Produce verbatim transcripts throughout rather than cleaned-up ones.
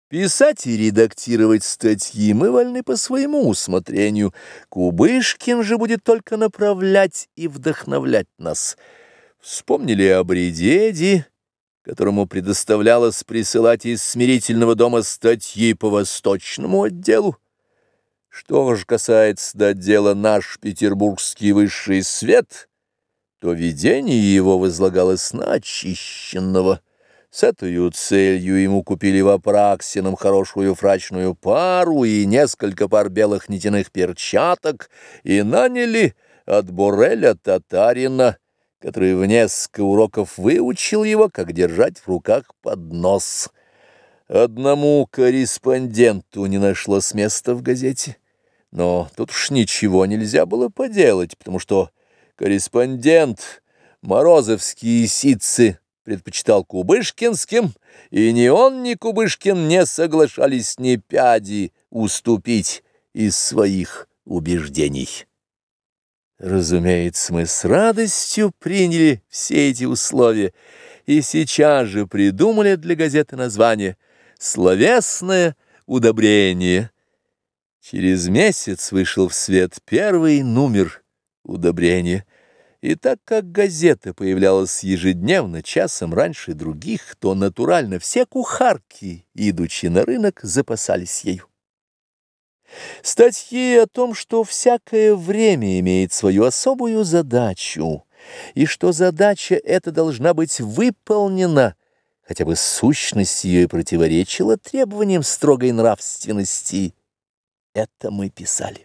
Писать и редактировать статьи мы вольны по своему усмотрению. Кубышкин же будет только направлять и вдохновлять нас. Вспомнили о Бредеде, которому предоставлялось присылать из смирительного дома статьи по восточному отделу. Что же касается до отдела «Наш петербургский высший свет», то видение его возлагалось на очищенного. С этой целью ему купили в Апраксином хорошую фрачную пару и несколько пар белых нитяных перчаток и наняли от Бореля татарина, который в несколько уроков выучил его, как держать в руках поднос. Одному корреспонденту не нашлось места в газете, но тут уж ничего нельзя было поделать, потому что корреспондент морозовские ситцы предпочитал кубышкинским, и ни он, ни Кубышкин не соглашались ни пяди уступить из своих убеждений. Разумеется, мы с радостью приняли все эти условия и сейчас же придумали для газеты название «Словесное удобрение». Через месяц вышел в свет первый номер удобрения. И так как газета появлялась ежедневно, часом раньше других, то натурально все кухарки, идучи на рынок, запасались ею. Статьи о том, что всякое время имеет свою особую задачу, и что задача эта должна быть выполнена, хотя бы сущность ее и противоречила требованиям строгой нравственности, это мы писали.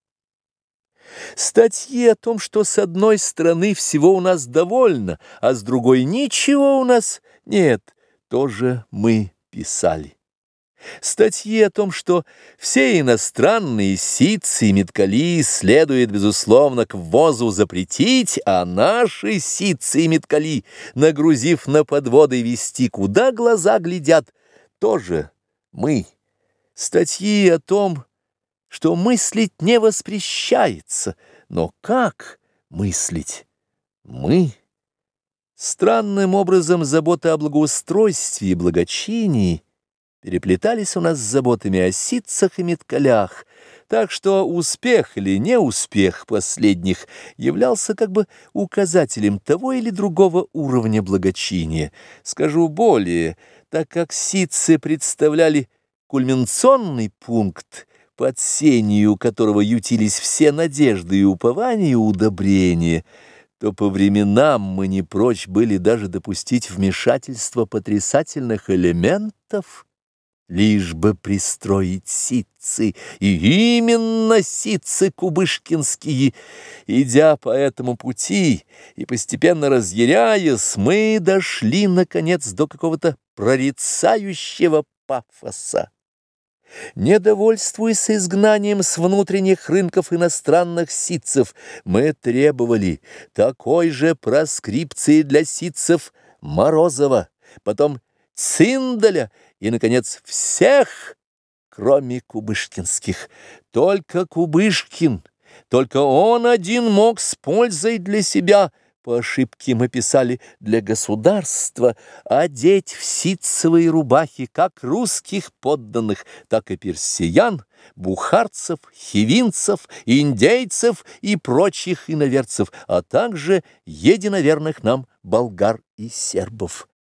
Статьи о том, что с одной стороны всего у нас довольно, а с другой ничего у нас нет, тоже мы писали. Статьи о том, что все иностранные ситцы и меткали следует, безусловно, к ввозу запретить, а наши ситцы и меткали, нагрузив на подводы, вести куда глаза глядят, тоже мы. Статьи о том, что мыслить не воспрещается, но как мыслить? Мы. Странным образом забота о благоустройстве и благочинии переплетались у нас с заботами о ситцах и меткалях, так что успех или неуспех последних являлся как бы указателем того или другого уровня благочиния. Скажу более, так как ситцы представляли кульминационный пункт, под сенью которого ютились все надежды и упования и удобрения, то по временам мы не прочь были даже допустить вмешательство потрясательных элементов, лишь бы пристроить ситцы, и именно ситцы кубышкинские. Идя по этому пути и постепенно разъяряясь, мы дошли, наконец, до какого-то прорицающего пафоса. Недовольствуясь изгнанием с внутренних рынков иностранных ситцев, мы требовали такой же проскрипции для ситцев Морозова, потом Циндаля и, наконец, всех, кроме кубышкинских. Только Кубышкин, только он один мог с пользой для себя, по ошибке мы писали, для государства, одеть в ситцевые рубахи как русских подданных, так и персиян, бухарцев, хивинцев, индейцев и прочих иноверцев, а также единоверных нам болгар и сербов.